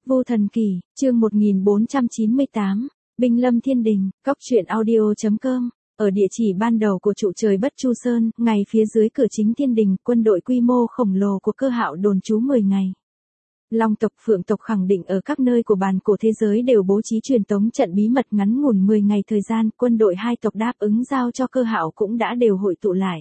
Vô Thần Kỳ, chương 1498, Binh Lâm Thiên Đình, Cóc truyện audio.com. Ở địa chỉ ban đầu của trụ trời Bất Chu Sơn, ngay phía dưới cửa chính thiên đình, quân đội quy mô khổng lồ của Cơ Hạo đồn trú 10 ngày. Long tộc Phượng tộc khẳng định ở các nơi của bàn cổ thế giới đều bố trí truyền tống trận bí mật ngắn ngủn 10 ngày thời gian, quân đội hai tộc đáp ứng giao cho Cơ Hạo cũng đã đều hội tụ lại.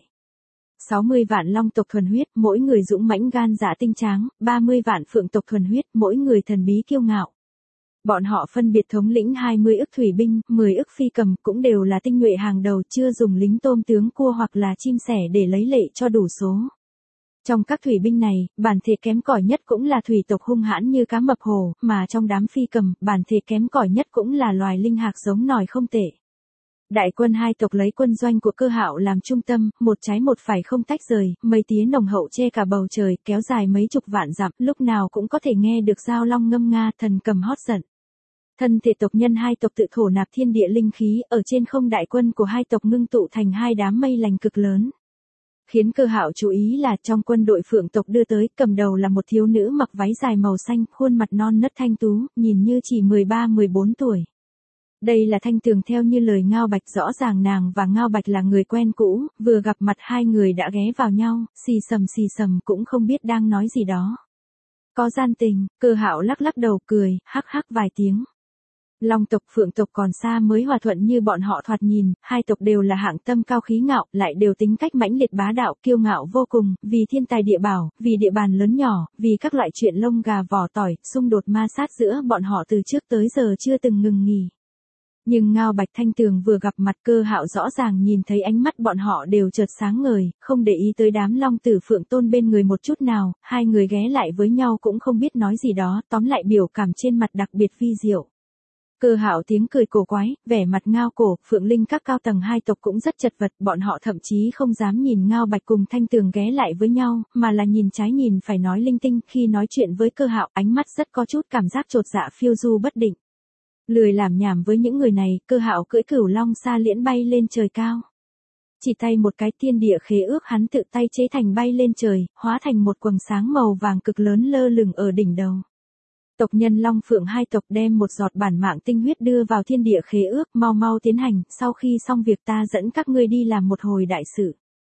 60 vạn long tộc thuần huyết, mỗi người dũng mãnh gan dạ tinh tráng, 30 vạn phượng tộc thuần huyết, mỗi người thần bí kiêu ngạo. Bọn họ phân biệt thống lĩnh 20 ức thủy binh, 10 ức phi cầm, cũng đều là tinh nhuệ hàng đầu, chưa dùng lính tôm tướng cua hoặc là chim sẻ để lấy lệ cho đủ số. Trong các thủy binh này, bản thể kém cỏi nhất cũng là thủy tộc hung hãn như cá mập hồ, mà trong đám phi cầm, bản thể kém cỏi nhất cũng là loài linh hạc giống nòi không tệ. Đại quân hai tộc lấy quân doanh của Cơ Hạo làm trung tâm, một trái một phải không tách rời, mây tía nồng hậu che cả bầu trời, kéo dài mấy chục vạn dặm, lúc nào cũng có thể nghe được giao long ngâm nga, thần cầm hót giận. Thân thể tộc nhân hai tộc tự thổ nạp thiên địa linh khí, ở trên không đại quân của hai tộc ngưng tụ thành hai đám mây lành cực lớn. Khiến Cơ Hạo chú ý là trong quân đội phượng tộc đưa tới, cầm đầu là một thiếu nữ mặc váy dài màu xanh, khuôn mặt non nớt thanh tú, nhìn như chỉ 13-14 tuổi. Đây là Thanh Tường theo như lời Ngao Bạch, rõ ràng nàng và Ngao Bạch là người quen cũ, vừa gặp mặt hai người đã ghé vào nhau, xì xầm cũng không biết đang nói gì đó. Có gian tình, Cơ Hạo lắc lắc đầu cười, hắc hắc vài tiếng. Long tộc Phượng tộc còn xa mới hòa thuận như bọn họ thoạt nhìn, hai tộc đều là hạng tâm cao khí ngạo, lại đều tính cách mãnh liệt bá đạo, kiêu ngạo vô cùng, vì thiên tài địa bảo, vì địa bàn lớn nhỏ, vì các loại chuyện lông gà vỏ tỏi, xung đột ma sát giữa bọn họ từ trước tới giờ chưa từng ngừng nghỉ. Nhưng Ngao Bạch Thanh Tường vừa gặp mặt Cơ Hạo rõ ràng nhìn thấy ánh mắt bọn họ đều chợt sáng ngời, không để ý tới đám long tử phượng tôn bên người một chút nào, hai người ghé lại với nhau cũng không biết nói gì đó, tóm lại biểu cảm trên mặt đặc biệt vi diệu. Cơ Hạo tiếng cười cổ quái, vẻ mặt Ngao Cổ, Phượng Linh các cao tầng hai tộc cũng rất chật vật, bọn họ thậm chí không dám nhìn Ngao Bạch cùng Thanh Tường ghé lại với nhau, mà là nhìn trái nhìn phải nói linh tinh, khi nói chuyện với Cơ Hạo, ánh mắt rất có chút cảm giác chột dạ phiêu du bất định. Lười làm nhảm với những người này, Cơ Hạo cưỡi cửu long sa liễn bay lên trời cao. Chỉ tay một cái thiên địa khế ước hắn tự tay chế thành bay lên trời, hóa thành một quầng sáng màu vàng cực lớn lơ lửng ở đỉnh đầu. Tộc nhân Long Phượng hai tộc đem một giọt bản mạng tinh huyết đưa vào thiên địa khế ước, mau tiến hành, sau khi xong việc ta dẫn các ngươi đi làm một hồi đại sự.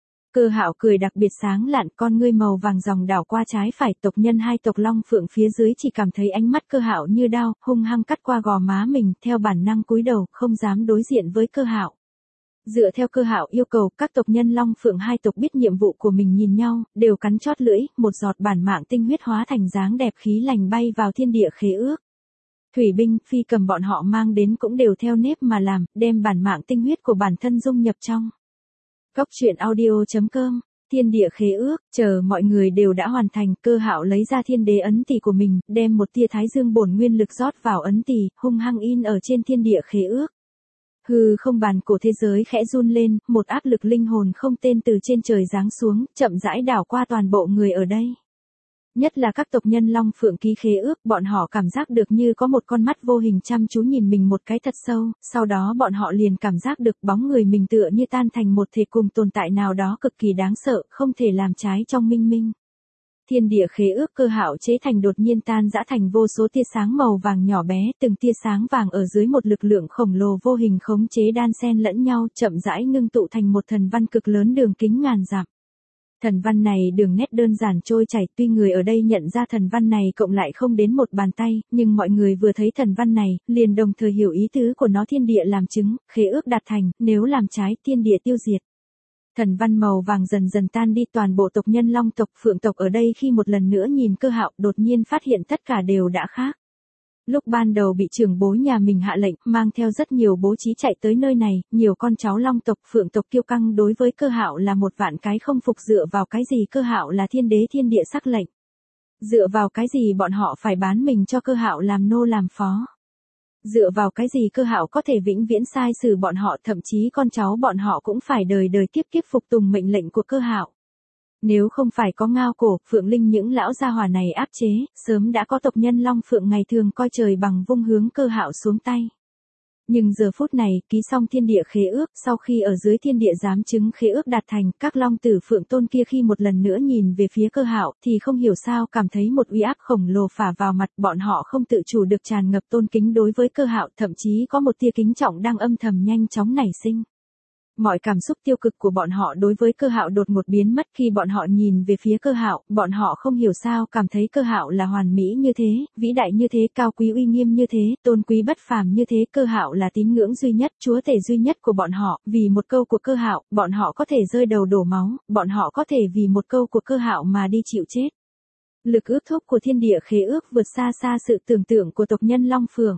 Cơ Hạo cười đặc biệt sáng lạn, con ngươi màu vàng dòng đảo qua trái phải, tộc nhân hai tộc Long Phượng phía dưới chỉ cảm thấy ánh mắt Cơ Hạo như đao, hung hăng cắt qua gò má mình, theo bản năng cúi đầu, không dám đối diện với Cơ Hạo. Dựa theo Cơ Hạo yêu cầu, các tộc nhân Long Phượng hai tộc biết nhiệm vụ của mình nhìn nhau, đều cắn chót lưỡi, một giọt bản mạng tinh huyết hóa thành dáng đẹp khí lành bay vào thiên địa khế ước. Thủy binh, phi cầm bọn họ mang đến cũng đều theo nếp mà làm, đem bản mạng tinh huyết của bản thân dung nhập trong. Cóc truyện audio.com, thiên địa khế ước, chờ mọi người đều đã hoàn thành, Cơ Hạo lấy ra thiên đế ấn tỷ của mình, đem một tia thái dương bổn nguyên lực rót vào ấn tỷ, hung hăng in ở trên thiên địa khế ước. Hư không bàn cổ thế giới khẽ run lên, một áp lực linh hồn không tên từ trên trời giáng xuống, chậm rãi đảo qua toàn bộ người ở đây. Nhất là các tộc nhân Long Phượng ký khế ước, bọn họ cảm giác được như có một con mắt vô hình chăm chú nhìn mình một cái thật sâu, sau đó bọn họ liền cảm giác được bóng người mình tựa như tan thành một thể cùng tồn tại nào đó cực kỳ đáng sợ, không thể làm trái trong minh minh. Thiên địa khế ước Cơ Hạo chế thành đột nhiên tan rã thành vô số tia sáng màu vàng nhỏ bé, từng tia sáng vàng ở dưới một lực lượng khổng lồ vô hình khống chế đan xen lẫn nhau, chậm rãi ngưng tụ thành một thần văn cực lớn đường kính ngàn dặm. Thần văn này đường nét đơn giản trôi chảy, tuy người ở đây nhận ra thần văn này cộng lại không đến một bàn tay, nhưng mọi người vừa thấy thần văn này, liền đồng thời hiểu ý tứ của nó, thiên địa làm chứng, khế ước đạt thành, nếu làm trái, thiên địa tiêu diệt. Thần văn màu vàng dần dần tan đi, toàn bộ tộc nhân Long tộc Phượng tộc ở đây khi một lần nữa nhìn Cơ Hạo, đột nhiên phát hiện tất cả đều đã khác. Lúc ban đầu bị trưởng bối nhà mình hạ lệnh, mang theo rất nhiều bố trí chạy tới nơi này, nhiều con cháu Long tộc Phượng tộc kiêu căng đối với Cơ Hạo là một vạn cái không phục, dựa vào cái gì Cơ Hạo là thiên đế thiên địa sắc lệnh. Dựa vào cái gì bọn họ phải bán mình cho Cơ Hạo làm nô làm phó. Dựa vào cái gì Cơ Hạo có thể vĩnh viễn sai xử bọn họ, thậm chí con cháu bọn họ cũng phải đời đời kiếp kiếp phục tùng mệnh lệnh của Cơ Hạo. Nếu không phải có Ngao Cổ, Phượng Linh những lão gia hỏa này áp chế, sớm đã có tộc nhân Long Phượng ngày thường coi trời bằng vung hướng Cơ Hạo xuống tay. Nhưng giờ phút này, ký xong thiên địa khế ước, sau khi ở dưới thiên địa giám chứng khế ước đạt thành, các long tử phượng tôn kia khi một lần nữa nhìn về phía Cơ Hạo, thì không hiểu sao cảm thấy một uy áp khổng lồ phả vào mặt, bọn họ không tự chủ được tràn ngập tôn kính đối với Cơ Hạo, thậm chí có một tia kính trọng đang âm thầm nhanh chóng nảy sinh. Mọi cảm xúc tiêu cực của bọn họ đối với Cơ Hạo đột ngột biến mất khi bọn họ nhìn về phía Cơ Hạo, bọn họ không hiểu sao cảm thấy Cơ Hạo là hoàn mỹ như thế, vĩ đại như thế, cao quý uy nghiêm như thế, tôn quý bất phàm như thế, Cơ Hạo là tín ngưỡng duy nhất, chúa tể duy nhất của bọn họ, vì một câu của Cơ Hạo, bọn họ có thể rơi đầu đổ máu, bọn họ có thể vì một câu của Cơ Hạo mà đi chịu chết. Lực ước thúc của thiên địa khế ước vượt xa xa sự tưởng tượng của tộc nhân Long Phượng.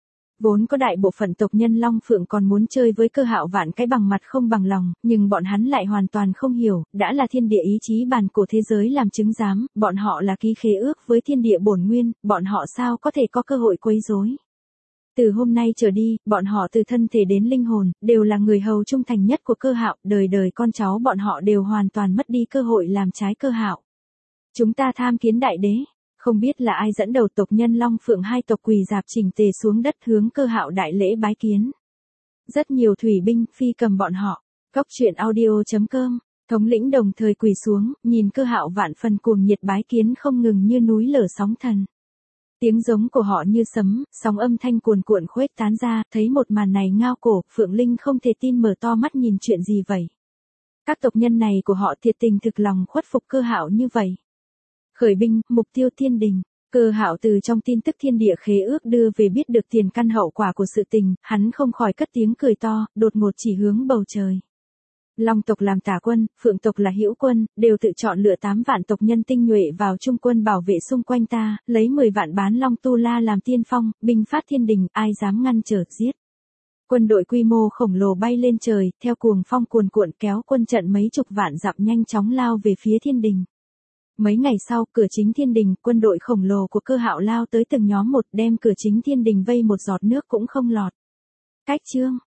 Vốn có đại bộ phận tộc nhân Long Phượng còn muốn chơi với Cơ Hạo vạn cái bằng mặt không bằng lòng, nhưng bọn hắn lại hoàn toàn không hiểu, đã là thiên địa ý chí bản cổ thế giới làm chứng giám, bọn họ là ký khế ước với thiên địa bổn nguyên, bọn họ sao có thể có cơ hội quấy rối. Từ hôm nay trở đi, bọn họ từ thân thể đến linh hồn, đều là người hầu trung thành nhất của Cơ Hạo, đời đời con cháu bọn họ đều hoàn toàn mất đi cơ hội làm trái Cơ Hạo. Chúng ta tham kiến đại đế. Không biết là ai dẫn đầu tộc nhân Long Phượng hai tộc quỳ dạp chỉnh tề xuống đất hướng Cơ Hạo đại lễ bái kiến. Rất nhiều thủy binh phi cầm bọn họ. Cóc truyện audio.com, thống lĩnh đồng thời quỳ xuống, nhìn Cơ Hạo vạn phần cuồng nhiệt bái kiến không ngừng như núi lở sóng thần. Tiếng giống của họ như sấm, sóng âm thanh cuồn cuộn khuếch tán ra, thấy một màn này ngao cổ, Phượng Linh không thể tin mở to mắt nhìn chuyện gì vậy. Các tộc nhân này của họ thiệt tình thực lòng khuất phục Cơ Hạo như vậy. Khởi binh, mục tiêu thiên đình. Cơ Hạo từ trong tin tức thiên địa khế ước đưa về biết được tiền căn hậu quả của sự tình, hắn không khỏi cất tiếng cười to, đột ngột chỉ hướng bầu trời. Long tộc làm tả quân, Phượng tộc là hữu quân, đều tự chọn lựa 8 vạn tộc nhân tinh nhuệ vào trung quân bảo vệ xung quanh ta, lấy 10 vạn bán long tu la làm tiên phong, binh phát thiên đình, ai dám ngăn trở giết. Quân đội quy mô khổng lồ bay lên trời, theo cuồng phong cuồn cuộn kéo quân trận mấy chục vạn dặm nhanh chóng lao về phía thiên đình. Mấy ngày sau, cửa chính thiên đình, quân đội khổng lồ của Cơ Hạo lao tới từng nhóm một, đem cửa chính thiên đình vây một giọt nước cũng không lọt. Cách chương